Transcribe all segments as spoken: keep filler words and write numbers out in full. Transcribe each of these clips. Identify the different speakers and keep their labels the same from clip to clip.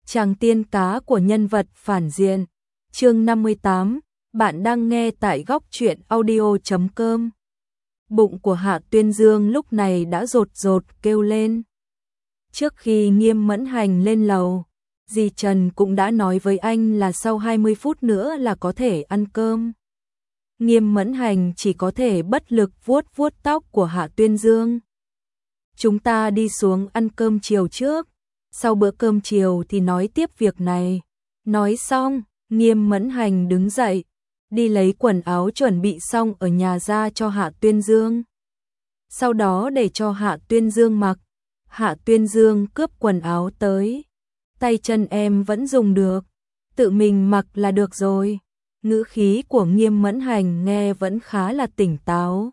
Speaker 1: Chàng tiên cá của nhân vật phản diện. Chương năm mươi tám, bạn đang nghe tại góc truyện audio chấm com. Bụng của Hạ Tuyên Dương lúc này đã rột rột kêu lên. Trước khi Nghiêm Mẫn Hành lên lầu, dì Trần cũng đã nói với anh là sau hai mươi phút nữa là có thể ăn cơm. Nghiêm Mẫn Hành chỉ có thể bất lực vuốt vuốt tóc của Hạ Tuyên Dương. Chúng ta đi xuống ăn cơm chiều trước, sau bữa cơm chiều thì nói tiếp việc này. Nói xong, Nghiêm Mẫn Hành đứng dậy, đi lấy quần áo chuẩn bị xong ở nhà ra cho Hạ Tuyên Dương. Sau đó để cho Hạ Tuyên Dương mặc. Hạ Tuyên Dương cướp quần áo tới. Tay chân em vẫn dùng được, tự mình mặc là được rồi. Ngữ khí của Nghiêm Mẫn Hành nghe vẫn khá là tỉnh táo.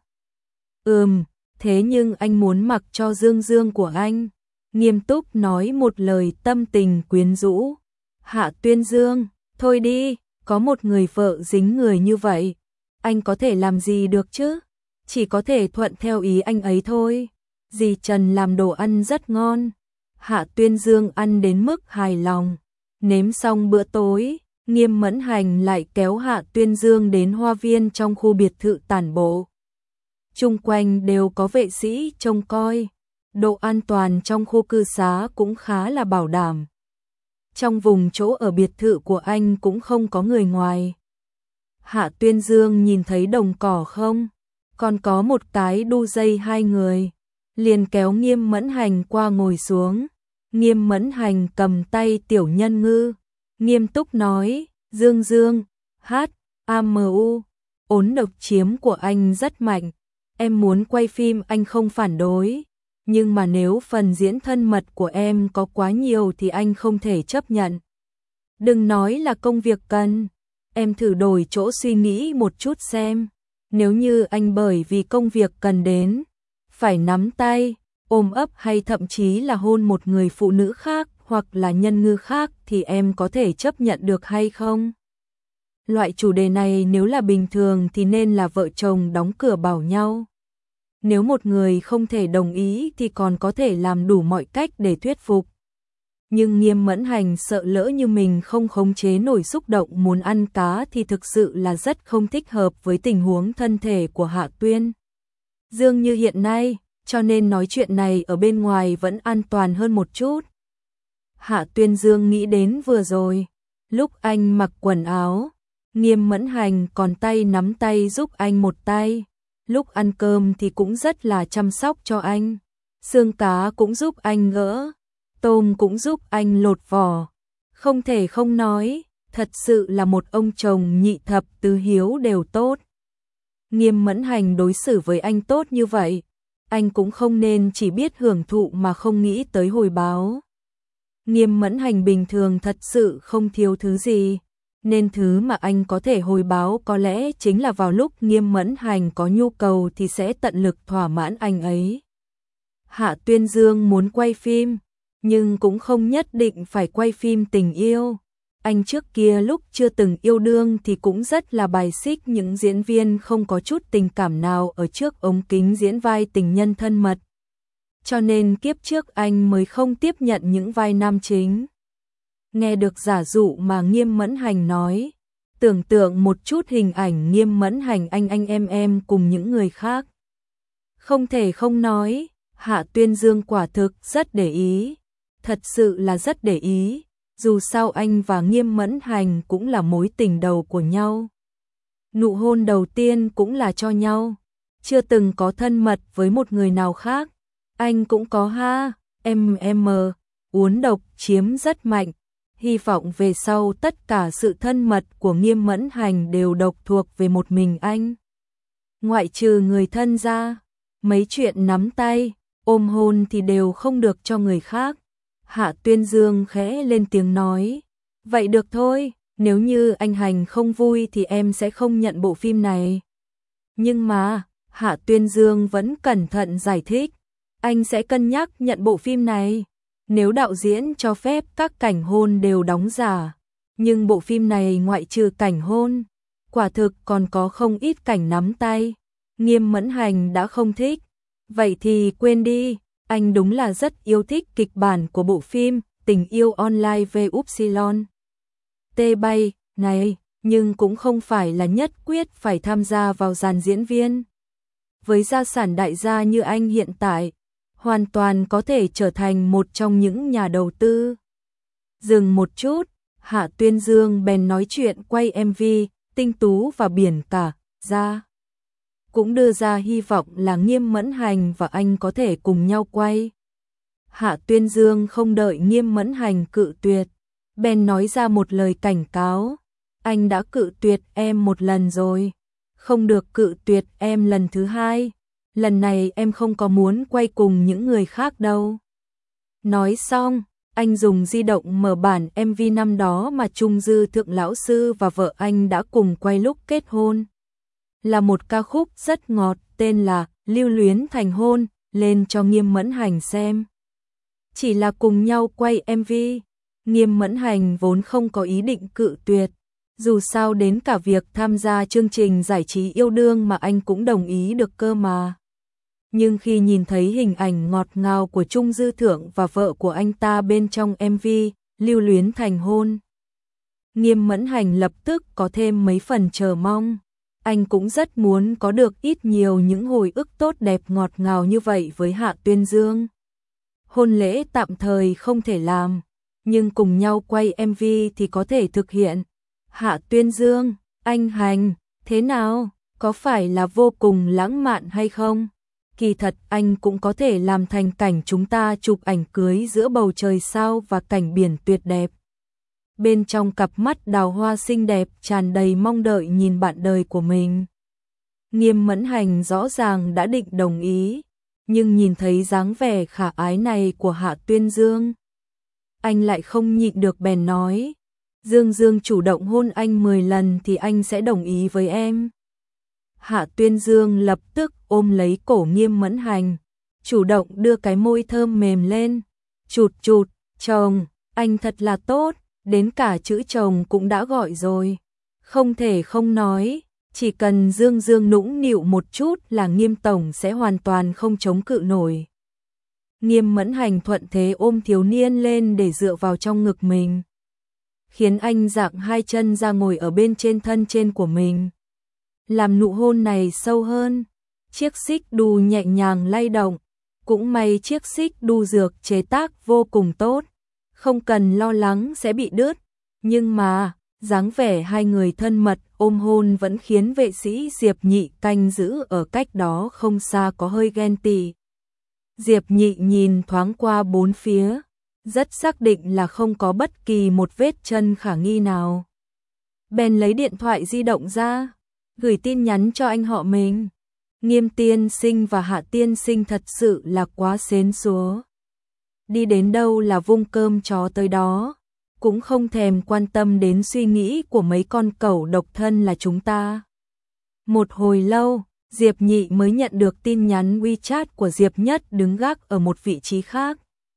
Speaker 1: Ừm, thế nhưng anh muốn mặc cho Dương Dương của anh. Nghiêm túc nói một lời tâm tình quyến rũ. Hạ Tuyên Dương, thôi đi, có một người vợ dính người như vậy, anh có thể làm gì được chứ? Chỉ có thể thuận theo ý anh ấy thôi. Dì Trần làm đồ ăn rất ngon. Hạ Tuyên Dương ăn đến mức hài lòng. Nếm xong bữa tối, Nghiêm Mẫn Hành lại kéo Hạ Tuyên Dương đến hoa viên trong khu biệt thự tản bộ. Chung quanh đều có vệ sĩ trông coi. Độ an toàn trong khu cư xá cũng khá là bảo đảm. Trong vùng chỗ ở biệt thự của anh cũng không có người ngoài. Hạ Tuyên Dương nhìn thấy đồng cỏ không? Còn có một cái đu dây hai người. Liền kéo Nghiêm Mẫn Hành qua ngồi xuống. Nghiêm Mẫn Hành cầm tay Tiểu Nhân Ngư. Nghiêm túc nói, Dương Dương, hát, a em u, ốn độc chiếm của anh rất mạnh. Em muốn quay phim anh không phản đối. Nhưng mà nếu phần diễn thân mật của em có quá nhiều thì anh không thể chấp nhận. Đừng nói là công việc cần, em thử đổi chỗ suy nghĩ một chút xem. Nếu như anh bởi vì công việc cần đến, phải nắm tay, ôm ấp hay thậm chí là hôn một người phụ nữ khác hoặc là nhân ngư khác thì em có thể chấp nhận được hay không? Loại chủ đề này nếu là bình thường thì nên là vợ chồng đóng cửa bảo nhau. Nếu một người không thể đồng ý thì còn có thể làm đủ mọi cách để thuyết phục. Nhưng Nghiêm Mẫn Hành sợ lỡ như mình không khống chế nổi xúc động muốn ăn cá thì thực sự là rất không thích hợp với tình huống thân thể của Hạ Tuyên Dương như hiện nay, cho nên nói chuyện này ở bên ngoài vẫn an toàn hơn một chút. Hạ Tuyên Dương nghĩ đến vừa rồi, lúc anh mặc quần áo, Nghiêm Mẫn Hành còn tay nắm tay giúp anh một tay. Lúc ăn cơm thì cũng rất là chăm sóc cho anh. Xương cá cũng giúp anh gỡ, tôm cũng giúp anh lột vỏ. Không thể không nói, thật sự là một ông chồng nhị thập tứ hiếu đều tốt. Nghiêm Mẫn Hành đối xử với anh tốt như vậy, anh cũng không nên chỉ biết hưởng thụ mà không nghĩ tới hồi báo. Nghiêm Mẫn Hành bình thường thật sự không thiếu thứ gì, nên thứ mà anh có thể hồi báo có lẽ chính là vào lúc Nghiêm Mẫn Hành có nhu cầu thì sẽ tận lực thỏa mãn anh ấy. Hạ Tuyên Dương muốn quay phim, nhưng cũng không nhất định phải quay phim tình yêu. Anh trước kia lúc chưa từng yêu đương thì cũng rất là bài xích những diễn viên không có chút tình cảm nào ở trước ống kính diễn vai tình nhân thân mật. Cho nên kiếp trước anh mới không tiếp nhận những vai nam chính. Nghe được giả dụ mà Nghiêm Mẫn Hành nói, tưởng tượng một chút hình ảnh Nghiêm Mẫn Hành anh anh em em cùng những người khác. Không thể không nói, Hạ Tuyên Dương quả thực rất để ý, thật sự là rất để ý, dù sao anh và Nghiêm Mẫn Hành cũng là mối tình đầu của nhau. Nụ hôn đầu tiên cũng là cho nhau, chưa từng có thân mật với một người nào khác. Anh cũng có ha, em em uốn độc chiếm rất mạnh. Hy vọng về sau tất cả sự thân mật của Nghiêm Mẫn Hành đều độc thuộc về một mình anh. Ngoại trừ người thân ra, mấy chuyện nắm tay, ôm hôn thì đều không được cho người khác. Hạ Tuyên Dương khẽ lên tiếng nói, vậy được thôi, nếu như anh Hành không vui thì em sẽ không nhận bộ phim này. Nhưng mà, Hạ Tuyên Dương vẫn cẩn thận giải thích, anh sẽ cân nhắc nhận bộ phim này. Nếu đạo diễn cho phép các cảnh hôn đều đóng giả, nhưng bộ phim này ngoại trừ cảnh hôn, quả thực còn có không ít cảnh nắm tay. Nghiêm Mẫn Hành đã không thích, vậy thì quên đi, anh đúng là rất yêu thích kịch bản của bộ phim, tình yêu online vê upsilon. T bay, này, nhưng cũng không phải là nhất quyết phải tham gia vào dàn diễn viên. Với gia sản đại gia như anh hiện tại, hoàn toàn có thể trở thành một trong những nhà đầu tư. Dừng một chút, Hạ Tuyên Dương bèn nói chuyện quay em vê, Tinh Tú và Biển Cả, ra. Cũng đưa ra hy vọng là Nghiêm Mẫn Hành và anh có thể cùng nhau quay. Hạ Tuyên Dương không đợi Nghiêm Mẫn Hành cự tuyệt, bèn nói ra một lời cảnh cáo. Anh đã cự tuyệt em một lần rồi, không được cự tuyệt em lần thứ hai. Lần này em không có muốn quay cùng những người khác đâu. Nói xong, anh dùng di động mở bản em vê năm đó mà Trung Dư Thượng lão sư và vợ anh đã cùng quay lúc kết hôn. Là một ca khúc rất ngọt tên là Lưu Luyến Thành Hôn, lên cho Nghiêm Mẫn Hành xem. Chỉ là cùng nhau quay em vê, Nghiêm Mẫn Hành vốn không có ý định cự tuyệt. Dù sao đến cả việc tham gia chương trình giải trí yêu đương mà anh cũng đồng ý được cơ mà. Nhưng khi nhìn thấy hình ảnh ngọt ngào của Trung Dư Thượng và vợ của anh ta bên trong em vê, Lưu Luyến Thành Hôn, Nghiêm Mẫn Hành lập tức có thêm mấy phần chờ mong. Anh cũng rất muốn có được ít nhiều những hồi ức tốt đẹp ngọt ngào như vậy với Hạ Tuyên Dương. Hôn lễ tạm thời không thể làm, nhưng cùng nhau quay em vê thì có thể thực hiện. Hạ Tuyên Dương, anh Hành, thế nào? Có phải là vô cùng lãng mạn hay không? Kỳ thật anh cũng có thể làm thành cảnh chúng ta chụp ảnh cưới giữa bầu trời sao và cảnh biển tuyệt đẹp. Bên trong cặp mắt đào hoa xinh đẹp tràn đầy mong đợi nhìn bạn đời của mình. Nghiêm Mẫn Hành rõ ràng đã định đồng ý, nhưng nhìn thấy dáng vẻ khả ái này của Hạ Tuyên Dương, anh lại không nhịn được bèn nói, Dương Dương chủ động hôn anh mười lần thì anh sẽ đồng ý với em. Hạ Tuyên Dương lập tức ôm lấy cổ Nghiêm Mẫn Hành, chủ động đưa cái môi thơm mềm lên, chụt chụt, chồng, anh thật là tốt, đến cả chữ chồng cũng đã gọi rồi. Không thể không nói, chỉ cần Dương Dương nũng nịu một chút là Nghiêm tổng sẽ hoàn toàn không chống cự nổi. Nghiêm Mẫn Hành thuận thế ôm thiếu niên lên để dựa vào trong ngực mình, khiến anh dạng hai chân ra ngồi ở bên trên thân trên của mình. Làm nụ hôn này sâu hơn, chiếc xích đu nhẹ nhàng lay động, cũng may chiếc xích đu dược chế tác vô cùng tốt, không cần lo lắng sẽ bị đứt, nhưng mà dáng vẻ hai người thân mật ôm hôn vẫn khiến vệ sĩ Diệp Nhị canh giữ ở cách đó không xa có hơi ghen tị. Diệp Nhị nhìn thoáng qua bốn phía, rất xác định là không có bất kỳ một vết chân khả nghi nào. Bèn lấy điện thoại di động ra, gửi tin nhắn cho anh họ mình. Nghiêm tiên sinh và Hạ tiên sinh thật sự là quá xến xúa. Đi đến đâu là vung cơm chó tới đó, cũng không thèm quan tâm đến suy nghĩ của mấy con cẩu độc thân là chúng ta. Một hồi lâu, Diệp Nhị mới nhận được tin nhắn WeChat của Diệp Nhất đứng gác ở một vị trí khác.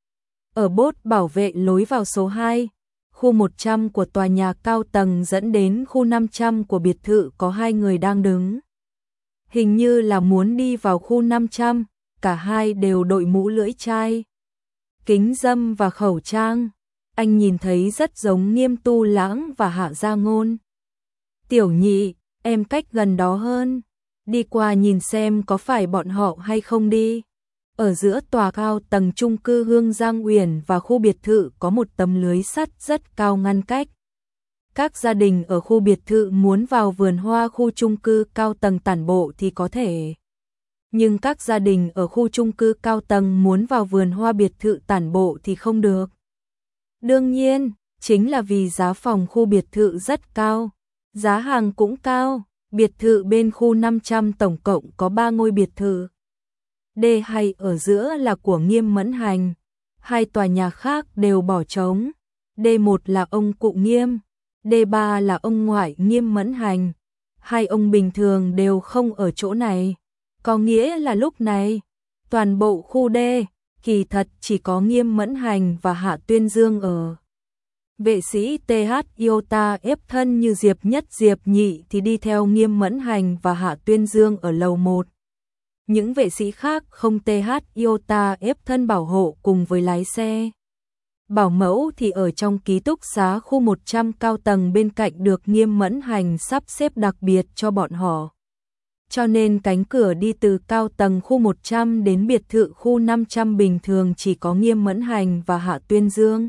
Speaker 1: Ở bốt bảo vệ lối vào số hai, khu một trăm của tòa nhà cao tầng dẫn đến khu năm trăm của biệt thự có hai người đang đứng. Hình như là muốn đi vào khu năm trăm, cả hai đều đội mũ lưỡi chai, kính râm và khẩu trang. Anh nhìn thấy rất giống Nghiêm Tu Lãng và Hạ Gia Ngôn. Tiểu Nhị, em cách gần đó hơn, đi qua nhìn xem có phải bọn họ hay không đi. Ở giữa tòa cao tầng chung cư Hương Giang Uyển và khu biệt thự có một tấm lưới sắt rất cao ngăn cách. Các gia đình ở khu biệt thự muốn vào vườn hoa khu chung cư cao tầng tản bộ thì có thể. Nhưng các gia đình ở khu chung cư cao tầng muốn vào vườn hoa biệt thự tản bộ thì không được. Đương nhiên, chính là vì giá phòng khu biệt thự rất cao, giá hàng cũng cao. Biệt thự bên khu năm trăm tổng cộng có ba ngôi biệt thự. D hai ở giữa là của Nghiêm Mẫn Hành, hai tòa nhà khác đều bỏ trống. D một là ông cụ Nghiêm, D ba là ông ngoại Nghiêm Mẫn Hành. Hai ông bình thường đều không ở chỗ này, có nghĩa là lúc này toàn bộ khu D kỳ thật chỉ có Nghiêm Mẫn Hành và Hạ Tuyên Dương ở. Vệ sĩ tê hát Iota ép thân như Diệp Nhất Diệp Nhị thì đi theo Nghiêm Mẫn Hành và Hạ Tuyên Dương ở lầu một. Những vệ sĩ khác không tê hát Iota ép thân bảo hộ cùng với lái xe. Bảo mẫu thì ở trong ký túc xá khu một trăm cao tầng bên cạnh được Nghiêm Mẫn Hành sắp xếp đặc biệt cho bọn họ. Cho nên cánh cửa đi từ cao tầng khu một trăm đến biệt thự khu năm trăm bình thường chỉ có Nghiêm Mẫn Hành và Hạ Tuyên Dương.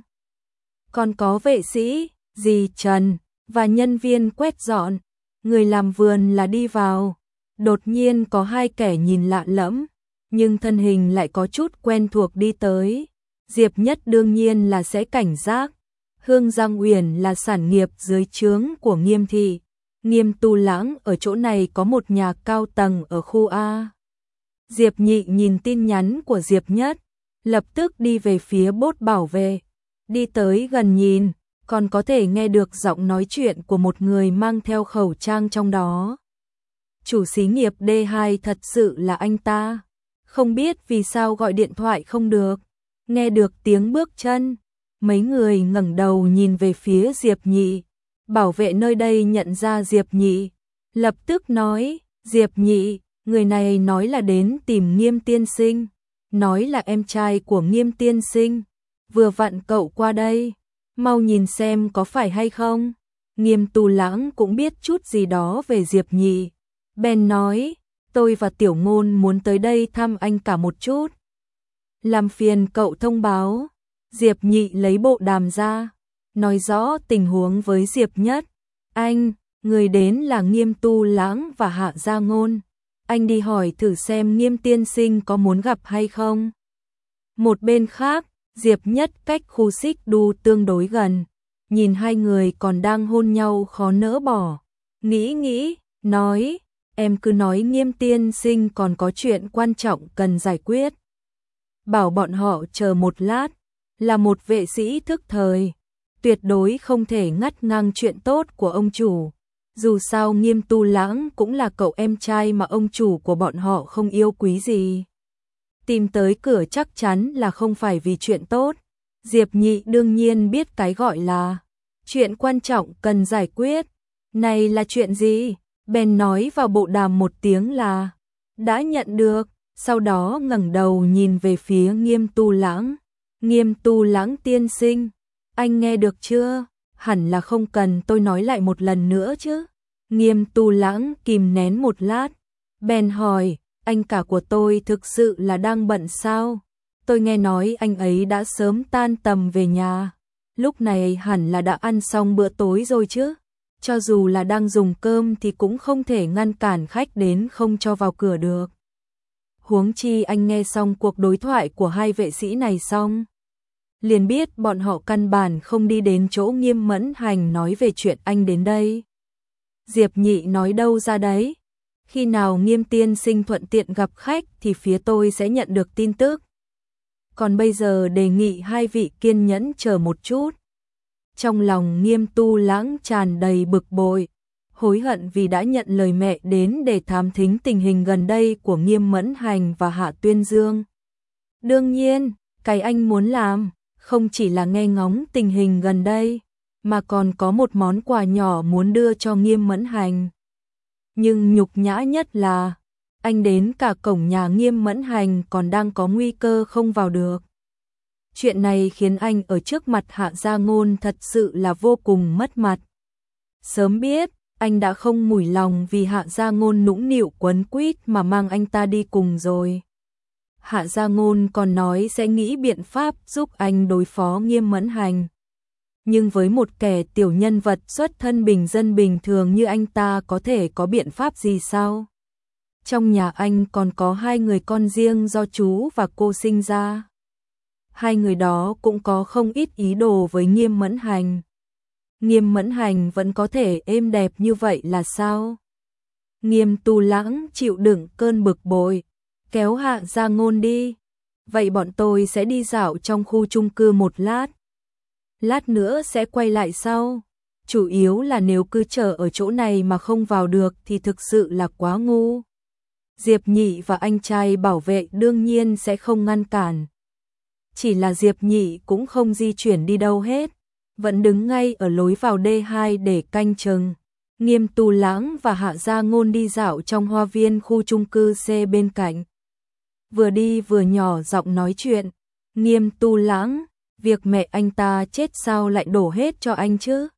Speaker 1: Còn có vệ sĩ, dì Trần, và nhân viên quét dọn, người làm vườn là đi vào. Đột nhiên có hai kẻ nhìn lạ lẫm, nhưng thân hình lại có chút quen thuộc đi tới. Diệp Nhất đương nhiên là sẽ cảnh giác. Hương Giang Uyển là sản nghiệp dưới trướng của Nghiêm thị. Nghiêm Tu Lãng ở chỗ này có một nhà cao tầng ở khu A. Diệp Nhị nhìn tin nhắn của Diệp Nhất, lập tức đi về phía bốt bảo vệ. Đi tới gần nhìn, còn có thể nghe được giọng nói chuyện của một người mang theo khẩu trang trong đó. Chủ xí nghiệp D hai thật sự là anh ta. Không biết vì sao gọi điện thoại không được. Nghe được tiếng bước chân, mấy người ngẩng đầu nhìn về phía Diệp Nhị. Bảo vệ nơi đây nhận ra Diệp Nhị, lập tức nói, Diệp Nhị, người này nói là đến tìm Nghiêm tiên sinh, nói là em trai của Nghiêm tiên sinh, vừa vặn cậu qua đây, mau nhìn xem có phải hay không. Nghiêm Tu Lãng cũng biết chút gì đó về Diệp Nhị, bèn nói, tôi và Tiểu Ngôn muốn tới đây thăm anh cả một chút. Làm phiền cậu thông báo. Diệp Nhị lấy bộ đàm ra, nói rõ tình huống với Diệp Nhất. Anh, người đến là Nghiêm Tu Lãng và Hạ Gia Ngôn. Anh đi hỏi thử xem Nghiêm tiên sinh có muốn gặp hay không. Một bên khác, Diệp Nhất cách khu xích đu tương đối gần. Nhìn hai người còn đang hôn nhau khó nỡ bỏ. Nghĩ nghĩ, nói, em cứ nói Nghiêm tiên sinh còn có chuyện quan trọng cần giải quyết. Bảo bọn họ chờ một lát, là một vệ sĩ thức thời. Tuyệt đối không thể ngắt ngang chuyện tốt của ông chủ. Dù sao Nghiêm Tu Lãng cũng là cậu em trai mà ông chủ của bọn họ không yêu quý gì. Tìm tới cửa chắc chắn là không phải vì chuyện tốt. Diệp Nhị đương nhiên biết cái gọi là chuyện quan trọng cần giải quyết. Này là chuyện gì? Bèn nói vào bộ đàm một tiếng là đã nhận được. Sau đó ngẩng đầu nhìn về phía Nghiêm Tu Lãng. Nghiêm Tu Lãng tiên sinh, anh nghe được chưa? Hẳn là không cần tôi nói lại một lần nữa chứ. Nghiêm Tu Lãng kìm nén một lát, bèn hỏi, anh cả của tôi thực sự là đang bận sao? Tôi nghe nói anh ấy đã sớm tan tầm về nhà. Lúc này hẳn là đã ăn xong bữa tối rồi chứ. Cho dù là đang dùng cơm thì cũng không thể ngăn cản khách đến không cho vào cửa được. Huống chi anh nghe xong cuộc đối thoại của hai vệ sĩ này xong, liền biết bọn họ căn bản không đi đến chỗ Nghiêm Mẫn Hành nói về chuyện anh đến đây. Diệp Nhị nói đâu ra đấy, khi nào Nghiêm tiên sinh thuận tiện gặp khách thì phía tôi sẽ nhận được tin tức. Còn bây giờ đề nghị hai vị kiên nhẫn chờ một chút. Trong lòng Nghiêm Tu Lãng tràn đầy bực bội, hối hận vì đã nhận lời mẹ đến để thám thính tình hình gần đây của Nghiêm Mẫn Hành và Hạ Tuyên Dương. Đương nhiên, cái anh muốn làm không chỉ là nghe ngóng tình hình gần đây, mà còn có một món quà nhỏ muốn đưa cho Nghiêm Mẫn Hành. Nhưng nhục nhã nhất là, anh đến cả cổng nhà Nghiêm Mẫn Hành còn đang có nguy cơ không vào được. Chuyện này khiến anh ở trước mặt Hạ Gia Ngôn thật sự là vô cùng mất mặt. Sớm biết, anh đã không mủi lòng vì Hạ Gia Ngôn nũng nịu quấn quýt mà mang anh ta đi cùng rồi. Hạ Gia Ngôn còn nói sẽ nghĩ biện pháp giúp anh đối phó Nghiêm Mẫn Hành. Nhưng với một kẻ tiểu nhân vật xuất thân bình dân bình thường như anh ta có thể có biện pháp gì sao? Trong nhà anh còn có hai người con riêng do chú và cô sinh ra. Hai người đó cũng có không ít ý đồ với Nghiêm Mẫn Hành. Nghiêm Mẫn Hành vẫn có thể êm đẹp như vậy là sao? Nghiêm Tu Lãng chịu đựng cơn bực bội, kéo Hạ Gia Ngôn đi. Vậy bọn tôi sẽ đi dạo trong khu chung cư một lát. Lát nữa sẽ quay lại sau. Chủ yếu là nếu cứ chờ ở chỗ này mà không vào được thì thực sự là quá ngu. Diệp Nhị và anh trai bảo vệ đương nhiên sẽ không ngăn cản. Chỉ là Diệp Nhị cũng không di chuyển đi đâu hết, vẫn đứng ngay ở lối vào D hai để canh chừng. Nghiêm Tu Lãng và Hạ Gia Ngôn đi dạo trong hoa viên khu chung cư C bên cạnh. Vừa đi vừa nhỏ giọng nói chuyện. Nghiêm Tu Lãng, việc mẹ anh ta chết sao lại đổ hết cho anh chứ?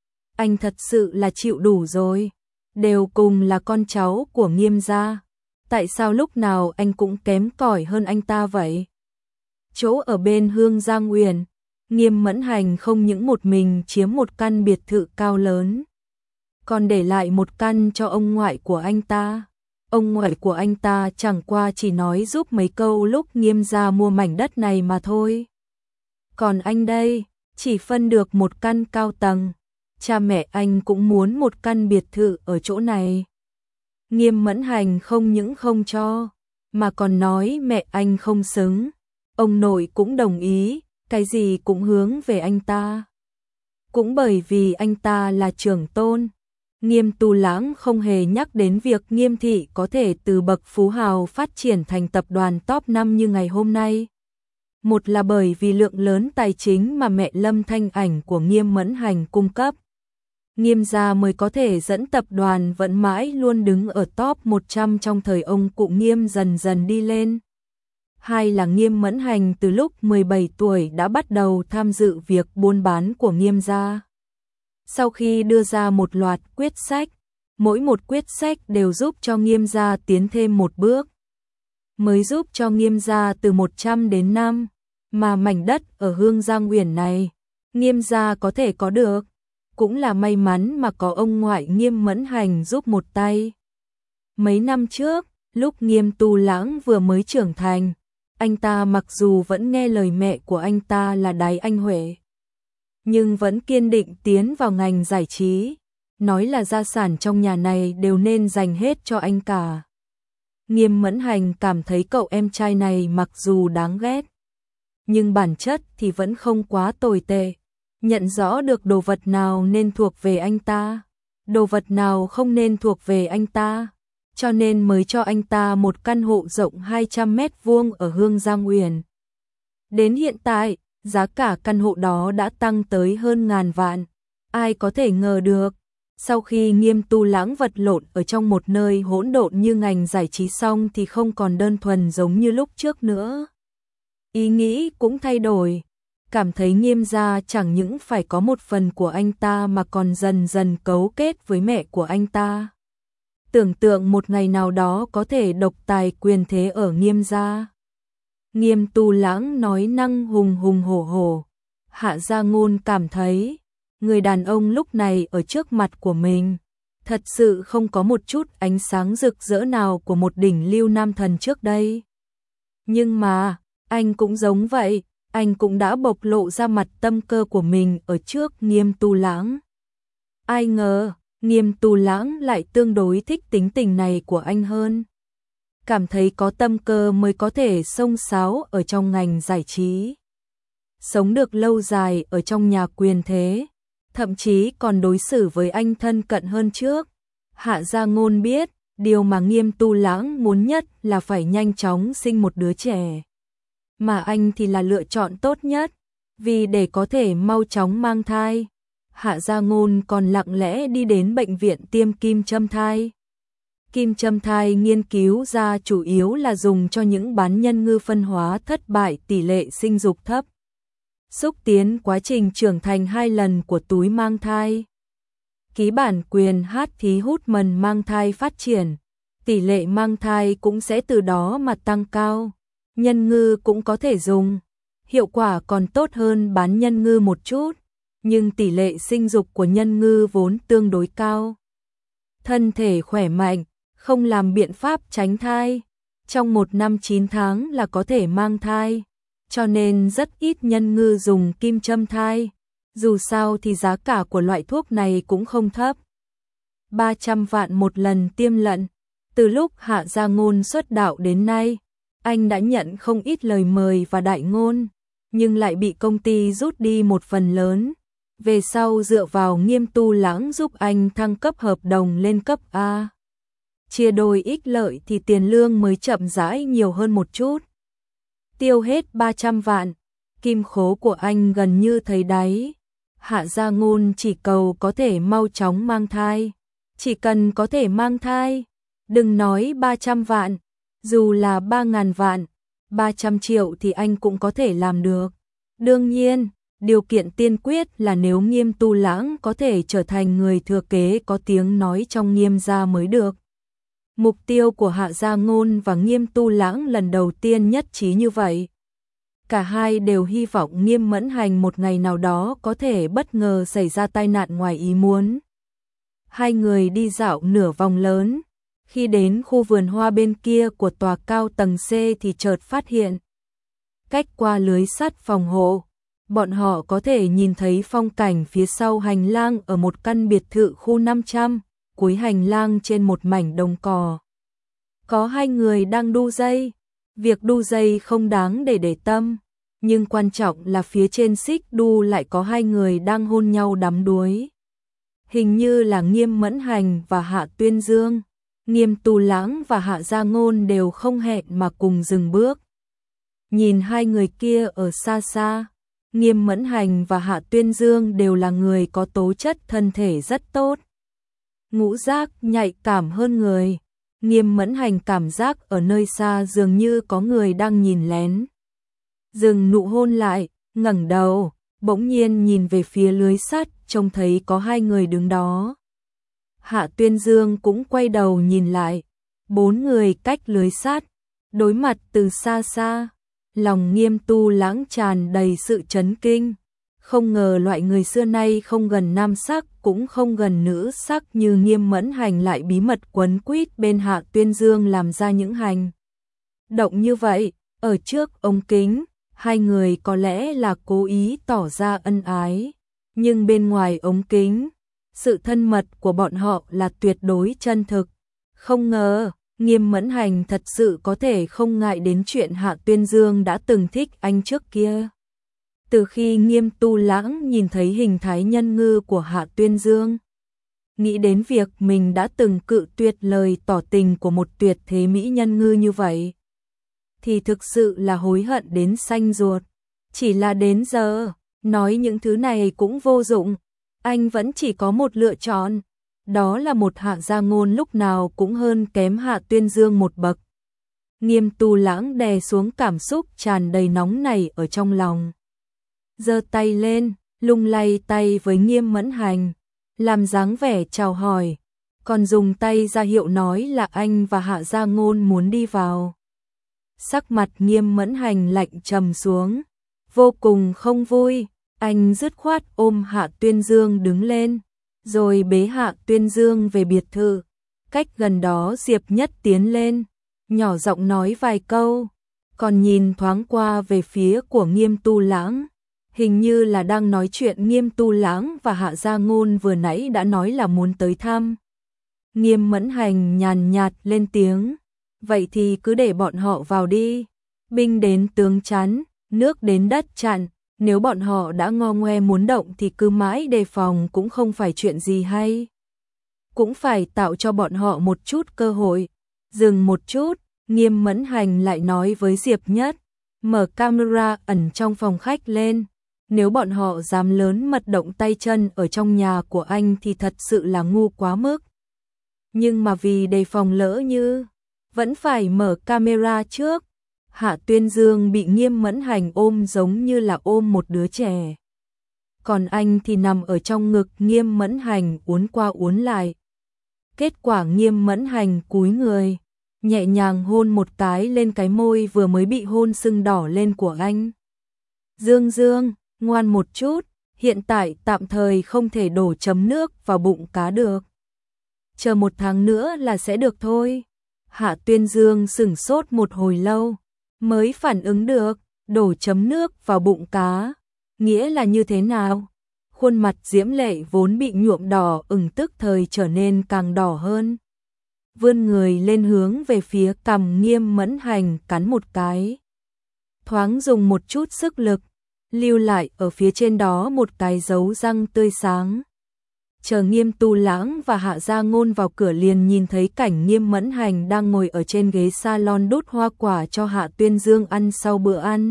Speaker 1: Anh thật sự là chịu đủ rồi, đều cùng là con cháu của Nghiêm gia, tại sao lúc nào anh cũng kém cỏi hơn anh ta vậy? Chỗ ở bên Hương Giang Uyển, Nghiêm Mẫn Hành không những một mình chiếm một căn biệt thự cao lớn, còn để lại một căn cho ông ngoại của anh ta. Ông ngoại của anh ta chẳng qua chỉ nói giúp mấy câu lúc Nghiêm gia mua mảnh đất này mà thôi. Còn anh đây, chỉ phân được một căn cao tầng. Cha mẹ anh cũng muốn một căn biệt thự ở chỗ này. Nghiêm Mẫn Hành không những không cho, mà còn nói mẹ anh không xứng. Ông nội cũng đồng ý, cái gì cũng hướng về anh ta. Cũng bởi vì anh ta là trưởng tôn, Nghiêm Tu Lãng không hề nhắc đến việc Nghiêm thị có thể từ bậc phú hào phát triển thành tập đoàn top năm như ngày hôm nay. Một là bởi vì lượng lớn tài chính mà mẹ Lâm Thanh Ảnh của Nghiêm Mẫn Hành cung cấp. Nghiêm gia mới có thể dẫn tập đoàn vẫn mãi luôn đứng ở top một trăm trong thời ông cụ Nghiêm dần dần đi lên. Hai là Nghiêm Mẫn Hành từ lúc mười bảy tuổi đã bắt đầu tham dự việc buôn bán của Nghiêm gia. Sau khi đưa ra một loạt quyết sách, mỗi một quyết sách đều giúp cho Nghiêm gia tiến thêm một bước. Mới giúp cho Nghiêm gia từ một trăm đến năm, mà mảnh đất ở Hương Giang Uyển này, Nghiêm gia có thể có được. Cũng là may mắn mà có ông ngoại Nghiêm Mẫn Hành giúp một tay. Mấy năm trước, lúc Nghiêm Tu Lãng vừa mới trưởng thành, anh ta mặc dù vẫn nghe lời mẹ của anh ta là Đái Anh Huệ, nhưng vẫn kiên định tiến vào ngành giải trí, nói là gia sản trong nhà này đều nên dành hết cho anh cả. Nghiêm Mẫn Hành cảm thấy cậu em trai này mặc dù đáng ghét, nhưng bản chất thì vẫn không quá tồi tệ. Nhận rõ được đồ vật nào nên thuộc về anh ta, đồ vật nào không nên thuộc về anh ta, cho nên mới cho anh ta một căn hộ rộng hai trăm mét vuông ở Hương Giang Uyển. Đến hiện tại, giá cả căn hộ đó đã tăng tới hơn ngàn vạn. Ai có thể ngờ được, sau khi Nghiêm Tu Lãng vật lộn ở trong một nơi hỗn độn như ngành giải trí xong thì không còn đơn thuần giống như lúc trước nữa. Ý nghĩ cũng thay đổi. Cảm thấy Nghiêm gia chẳng những phải có một phần của anh ta mà còn dần dần cấu kết với mẹ của anh ta. Tưởng tượng một ngày nào đó có thể độc tài quyền thế ở Nghiêm gia. Nghiêm Tu Lãng nói năng hùng hùng hổ hổ. Hạ Gia Ngôn cảm thấy, người đàn ông lúc này ở trước mặt của mình, thật sự không có một chút ánh sáng rực rỡ nào của một đỉnh lưu nam thần trước đây. Nhưng mà, anh cũng giống vậy. Anh cũng đã bộc lộ ra mặt tâm cơ của mình ở trước Nghiêm Tu Lãng. Ai ngờ, Nghiêm Tu Lãng lại tương đối thích tính tình này của anh hơn. Cảm thấy có tâm cơ mới có thể xông xáo ở trong ngành giải trí. Sống được lâu dài ở trong nhà quyền thế, thậm chí còn đối xử với anh thân cận hơn trước. Hạ Gia Ngôn biết, điều mà Nghiêm Tu Lãng muốn nhất là phải nhanh chóng sinh một đứa trẻ. Mà anh thì là lựa chọn tốt nhất, vì để có thể mau chóng mang thai. Hạ Gia Ngôn còn lặng lẽ đi đến bệnh viện tiêm kim châm thai. Kim châm thai nghiên cứu ra chủ yếu là dùng cho những bán nhân ngư phân hóa thất bại tỷ lệ sinh dục thấp, xúc tiến quá trình trưởng thành hai lần của túi mang thai. Ký bản quyền hát thí hút mần mang thai phát triển, tỷ lệ mang thai cũng sẽ từ đó mà tăng cao. Nhân ngư cũng có thể dùng, hiệu quả còn tốt hơn bán nhân ngư một chút, nhưng tỷ lệ sinh dục của nhân ngư vốn tương đối cao. Thân thể khỏe mạnh, không làm biện pháp tránh thai, trong một năm chín tháng là có thể mang thai, cho nên rất ít nhân ngư dùng kim châm thai. Dù sao thì giá cả của loại thuốc này cũng không thấp. ba trăm vạn một lần tiêm lận. Từ lúc Hạ Gia Ngôn xuất đạo đến nay, anh đã nhận không ít lời mời và đại ngôn, nhưng lại bị công ty rút đi một phần lớn. Về sau dựa vào Nghiêm Tu Lãng giúp anh thăng cấp hợp đồng lên cấp A. Chia đôi ích lợi thì tiền lương mới chậm rãi nhiều hơn một chút. Tiêu hết ba trăm vạn, kim khố của anh gần như thấy đáy. Hạ Gia Ngôn chỉ cầu có thể mau chóng mang thai. Chỉ cần có thể mang thai, đừng nói ba trăm vạn, dù là ba ngàn vạn, ba trăm triệu thì anh cũng có thể làm được. Đương nhiên, điều kiện tiên quyết là nếu Nghiêm Tu Lãng có thể trở thành người thừa kế có tiếng nói trong Nghiêm gia mới được. Mục tiêu của Hạ Gia Ngôn và Nghiêm Tu Lãng lần đầu tiên nhất trí như vậy. Cả hai đều hy vọng Nghiêm Mẫn Hành một ngày nào đó có thể bất ngờ xảy ra tai nạn ngoài ý muốn. Hai người đi dạo nửa vòng lớn. Khi đến khu vườn hoa bên kia của tòa cao tầng C thì chợt phát hiện. Cách qua lưới sắt phòng hộ, bọn họ có thể nhìn thấy phong cảnh phía sau hành lang ở một căn biệt thự khu năm trăm, cuối hành lang trên một mảnh đồng cỏ. Có hai người đang đu dây. Việc đu dây không đáng để để tâm, nhưng quan trọng là phía trên xích đu lại có hai người đang hôn nhau đắm đuối. Hình như là Nghiêm Mẫn Hành và Hạ Tuyên Dương. Nghiêm Tu Lãng và Hạ Gia Ngôn đều không hẹn mà cùng dừng bước. Nhìn hai người kia ở xa xa, Nghiêm Mẫn Hành và Hạ Tuyên Dương đều là người có tố chất thân thể rất tốt. Ngũ giác nhạy cảm hơn người. Nghiêm Mẫn Hành cảm giác ở nơi xa dường như có người đang nhìn lén. Dừng nụ hôn lại, ngẩng đầu, bỗng nhiên nhìn về phía lưới sắt, trông thấy có hai người đứng đó. Hạ Tuyên Dương cũng quay đầu nhìn lại, bốn người cách lưới sắt, đối mặt từ xa xa. Lòng Nghiêm Tu Lãng tràn đầy sự chấn kinh, không ngờ loại người xưa nay không gần nam sắc cũng không gần nữ sắc như Nghiêm Mẫn Hành lại bí mật quấn quýt bên Hạ Tuyên Dương làm ra những hành động như vậy. Ở trước ống kính, hai người có lẽ là cố ý tỏ ra ân ái, nhưng bên ngoài ống kính, sự thân mật của bọn họ là tuyệt đối chân thực. Không ngờ, Nghiêm Mẫn Hành thật sự có thể không ngại đến chuyện Hạ Tuyên Dương đã từng thích anh trước kia. Từ khi Nghiêm Tu Lãng nhìn thấy hình thái nhân ngư của Hạ Tuyên Dương, nghĩ đến việc mình đã từng cự tuyệt lời tỏ tình của một tuyệt thế mỹ nhân ngư như vậy, thì thực sự là hối hận đến xanh ruột. Chỉ là đến giờ, nói những thứ này cũng vô dụng, anh vẫn chỉ có một lựa chọn. Đó là một Hạ Gia Ngôn lúc nào cũng hơn kém Hạ Tuyên Dương một bậc. Nghiêm Tu Lãng đè xuống cảm xúc tràn đầy nóng này ở trong lòng. Giơ tay lên, lung lay tay với Nghiêm Mẫn Hành, làm dáng vẻ chào hỏi, còn dùng tay ra hiệu nói là anh và Hạ Gia Ngôn muốn đi vào. Sắc mặt Nghiêm Mẫn Hành lạnh trầm xuống, vô cùng không vui, anh dứt khoát ôm Hạ Tuyên Dương đứng lên, rồi bế Hạ Tuyên Dương về biệt thự. Cách gần đó Diệp Nhất tiến lên, nhỏ giọng nói vài câu, còn nhìn thoáng qua về phía của Nghiêm Tu Lãng, hình như là đang nói chuyện Nghiêm Tu Lãng và Hạ Gia Ngôn vừa nãy đã nói là muốn tới thăm. Nghiêm Mẫn Hành nhàn nhạt lên tiếng, vậy thì cứ để bọn họ vào đi. Binh đến tướng chắn, nước đến đất chặn, nếu bọn họ đã ngo ngoe muốn động thì cứ mãi đề phòng cũng không phải chuyện gì hay. Cũng phải tạo cho bọn họ một chút cơ hội. Dừng một chút, Nghiêm Mẫn Hành lại nói với Diệp Nhất, mở camera ẩn trong phòng khách lên. Nếu bọn họ dám lớn mật động tay chân ở trong nhà của anh thì thật sự là ngu quá mức. Nhưng mà vì đề phòng lỡ như, vẫn phải mở camera trước. Hạ Tuyên Dương bị Nghiêm Mẫn Hành ôm giống như là ôm một đứa trẻ. Còn anh thì nằm ở trong ngực Nghiêm Mẫn Hành uốn qua uốn lại. Kết quả Nghiêm Mẫn Hành cúi người, nhẹ nhàng hôn một cái lên cái môi vừa mới bị hôn sưng đỏ lên của anh. Dương Dương, ngoan một chút, hiện tại tạm thời không thể đổ chấm nước vào bụng cá được. Chờ một tháng nữa là sẽ được thôi. Hạ Tuyên Dương sửng sốt một hồi lâu, mới phản ứng được, đổ chấm nước vào bụng cá, nghĩa là như thế nào? Khuôn mặt diễm lệ vốn bị nhuộm đỏ ửng tức thời trở nên càng đỏ hơn. Vươn người lên hướng về phía cằm Nghiêm Mẫn Hành cắn một cái. Thoáng dùng một chút sức lực, lưu lại ở phía trên đó một cái dấu răng tươi sáng. Chờ Nghiêm Tu Lãng và Hạ Gia Ngôn vào cửa liền nhìn thấy cảnh Nghiêm Mẫn Hành đang ngồi ở trên ghế salon đút hoa quả cho Hạ Tuyên Dương ăn sau bữa ăn.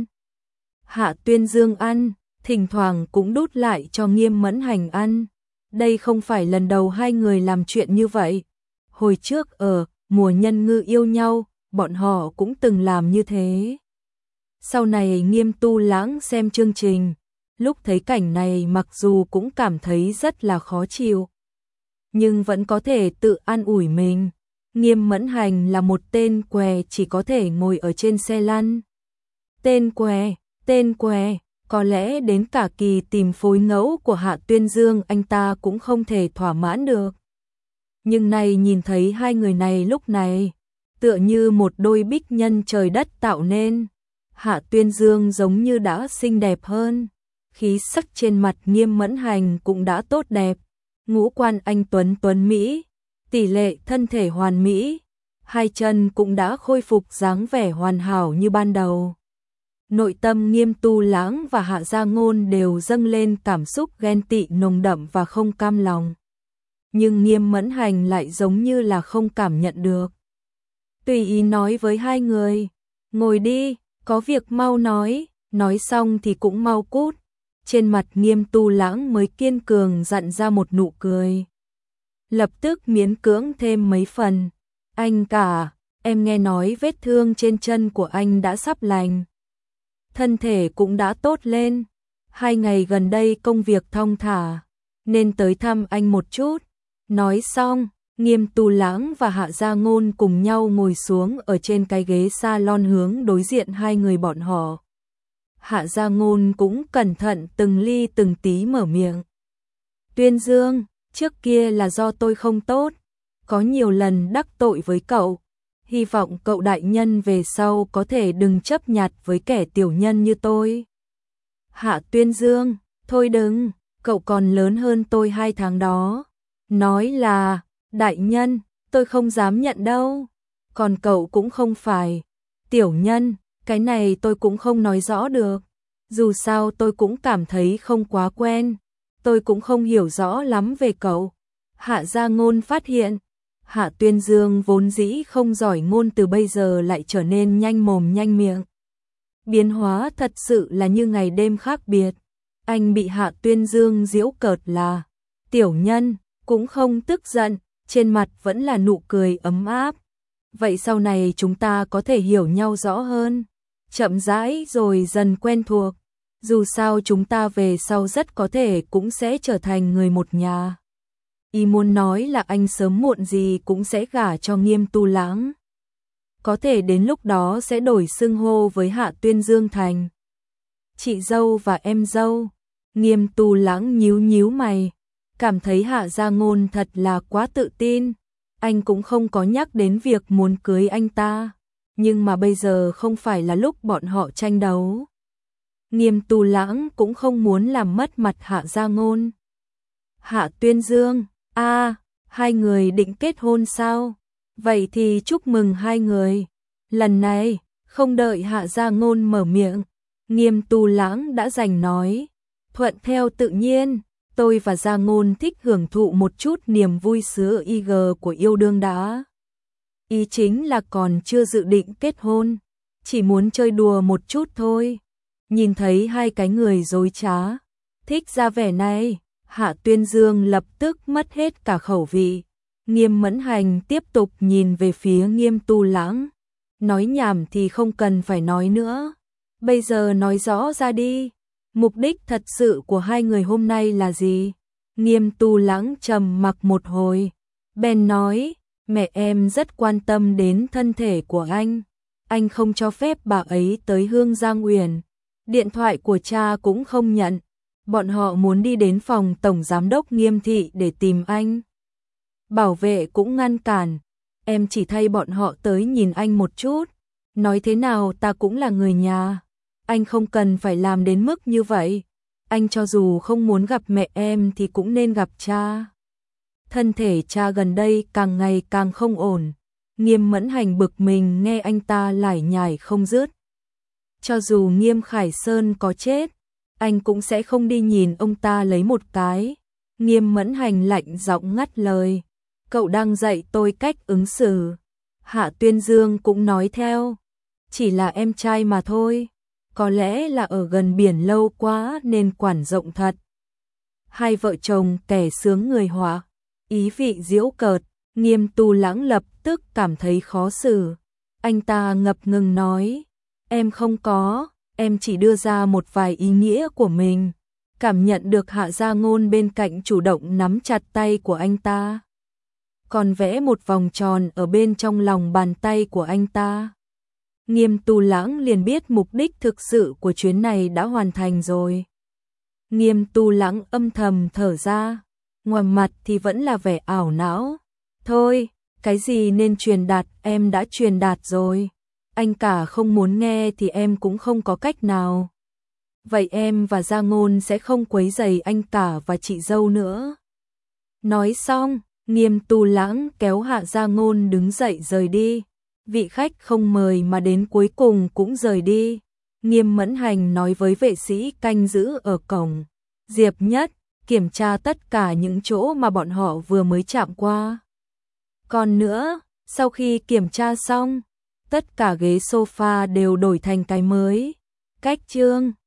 Speaker 1: Hạ Tuyên Dương ăn, thỉnh thoảng cũng đút lại cho Nghiêm Mẫn Hành ăn. Đây không phải lần đầu hai người làm chuyện như vậy. Hồi trước ở mùa nhân ngư yêu nhau, bọn họ cũng từng làm như thế. Sau này Nghiêm Tu Lãng xem chương trình, lúc thấy cảnh này mặc dù cũng cảm thấy rất là khó chịu, nhưng vẫn có thể tự an ủi mình. Nghiêm Mẫn Hành là một tên què chỉ có thể ngồi ở trên xe lăn. Tên què, tên què, có lẽ đến cả kỳ tìm phối ngẫu của Hạ Tuyên Dương anh ta cũng không thể thỏa mãn được. Nhưng này nhìn thấy hai người này lúc này, tựa như một đôi bích nhân trời đất tạo nên. Hạ Tuyên Dương giống như đã xinh đẹp hơn, khí sắc trên mặt Nghiêm Mẫn Hành cũng đã tốt đẹp, ngũ quan anh tuấn tuấn mỹ, tỷ lệ thân thể hoàn mỹ, hai chân cũng đã khôi phục dáng vẻ hoàn hảo như ban đầu. Nội tâm Nghiêm Tu Lãng và Hạ Gia Ngôn đều dâng lên cảm xúc ghen tị nồng đậm và không cam lòng. Nhưng Nghiêm Mẫn Hành lại giống như là không cảm nhận được. Tùy ý nói với hai người, ngồi đi, có việc mau nói, nói xong thì cũng mau cút. Trên mặt Nghiêm Tu Lãng mới kiên cường dặn ra một nụ cười. Lập tức miễn cưỡng thêm mấy phần. Anh cả, em nghe nói vết thương trên chân của anh đã sắp lành. Thân thể cũng đã tốt lên. Hai ngày gần đây công việc thong thả, nên tới thăm anh một chút. Nói xong, Nghiêm Tu Lãng và Hạ Gia Ngôn cùng nhau ngồi xuống ở trên cái ghế salon hướng đối diện hai người bọn họ. Hạ Gia Ngôn cũng cẩn thận từng ly từng tí mở miệng. Tuyên Dương, trước kia là do tôi không tốt, có nhiều lần đắc tội với cậu. Hy vọng cậu đại nhân về sau có thể đừng chấp nhặt với kẻ tiểu nhân như tôi. Hạ Tuyên Dương, thôi đừng, cậu còn lớn hơn tôi hai tháng đó. Nói là, đại nhân, tôi không dám nhận đâu. Còn cậu cũng không phải tiểu nhân, cái này tôi cũng không nói rõ được. Dù sao tôi cũng cảm thấy không quá quen, tôi cũng không hiểu rõ lắm về cậu. Hạ Gia Ngôn phát hiện, Hạ Tuyên Dương vốn dĩ không giỏi ngôn từ bây giờ lại trở nên nhanh mồm nhanh miệng. Biến hóa thật sự là như ngày đêm khác biệt. Anh bị Hạ Tuyên Dương giễu cợt là tiểu nhân, cũng không tức giận, trên mặt vẫn là nụ cười ấm áp. Vậy sau này chúng ta có thể hiểu nhau rõ hơn, chậm rãi rồi dần quen thuộc. Dù sao chúng ta về sau rất có thể cũng sẽ trở thành người một nhà. Ý muốn nói là anh sớm muộn gì cũng sẽ gả cho Nghiêm Tu Lãng. Có thể đến lúc đó sẽ đổi xưng hô với Hạ Tuyên Dương thành chị dâu và em dâu. Nghiêm Tu Lãng nhíu nhíu mày, cảm thấy Hạ Gia Ngôn thật là quá tự tin. Anh cũng không có nhắc đến việc muốn cưới anh ta, nhưng mà bây giờ không phải là lúc bọn họ tranh đấu. Nghiêm Tu Lãng cũng không muốn làm mất mặt Hạ Gia Ngôn. Hạ Tuyên Dương, a, à, hai người định kết hôn sao? Vậy thì chúc mừng hai người. Lần này, không đợi Hạ Gia Ngôn mở miệng, Nghiêm Tu Lãng đã giành nói, thuận theo tự nhiên, tôi và Gia Ngôn thích hưởng thụ một chút niềm vui sướng i giê của yêu đương đã. Ý chính là còn chưa dự định kết hôn, chỉ muốn chơi đùa một chút thôi. Nhìn thấy hai cái người dối trá, thích ra vẻ này, Hạ Tuyên Dương lập tức mất hết cả khẩu vị. Nghiêm Mẫn Hành tiếp tục nhìn về phía Nghiêm Tu Lãng. Nói nhảm thì không cần phải nói nữa. Bây giờ nói rõ ra đi. Mục đích thật sự của hai người hôm nay là gì? Nghiêm Tu Lãng trầm mặc một hồi. Bèn nói, mẹ em rất quan tâm đến thân thể của anh. Anh không cho phép bà ấy tới Hương Giang Uyển. Điện thoại của cha cũng không nhận. Bọn họ muốn đi đến phòng tổng giám đốc Nghiêm thị để tìm anh. Bảo vệ cũng ngăn cản. Em chỉ thay bọn họ tới nhìn anh một chút. Nói thế nào ta cũng là người nhà. Anh không cần phải làm đến mức như vậy. Anh cho dù không muốn gặp mẹ em thì cũng nên gặp cha. Thân thể cha gần đây càng ngày càng không ổn. Nghiêm Mẫn Hành bực mình nghe anh ta lải nhải không dứt. Cho dù Nghiêm Khải Sơn có chết, anh cũng sẽ không đi nhìn ông ta lấy một cái. Nghiêm Mẫn Hành lạnh giọng ngắt lời. Cậu đang dạy tôi cách ứng xử. Hạ Tuyên Dương cũng nói theo. Chỉ là em trai mà thôi. Có lẽ là ở gần biển lâu quá nên quản rộng thật. Hai vợ chồng kẻ sướng người họa. Ý vị giễu cợt. Nghiêm Tu Lãng lập tức cảm thấy khó xử. Anh ta ngập ngừng nói. Em không có, em chỉ đưa ra một vài ý nghĩa của mình. Cảm nhận được Hạ Gia Ngôn bên cạnh chủ động nắm chặt tay của anh ta, còn vẽ một vòng tròn ở bên trong lòng bàn tay của anh ta. Nghiêm Tu Lãng liền biết mục đích thực sự của chuyến này đã hoàn thành rồi. Nghiêm Tu Lãng âm thầm thở ra, ngoài mặt thì vẫn là vẻ ảo não. Thôi, cái gì nên truyền đạt em đã truyền đạt rồi. Anh cả không muốn nghe thì em cũng không có cách nào. Vậy em và Gia Ngôn sẽ không quấy rầy anh cả và chị dâu nữa. Nói xong, Nghiêm Tu Lãng kéo Hạ Gia Ngôn đứng dậy rời đi. Vị khách không mời mà đến cuối cùng cũng rời đi. Nghiêm Mẫn Hành nói với vệ sĩ canh giữ ở cổng. Diệp Nhất, kiểm tra tất cả những chỗ mà bọn họ vừa mới chạm qua. Còn nữa, sau khi kiểm tra xong, tất cả ghế sofa đều đổi thành cái mới. Cách chương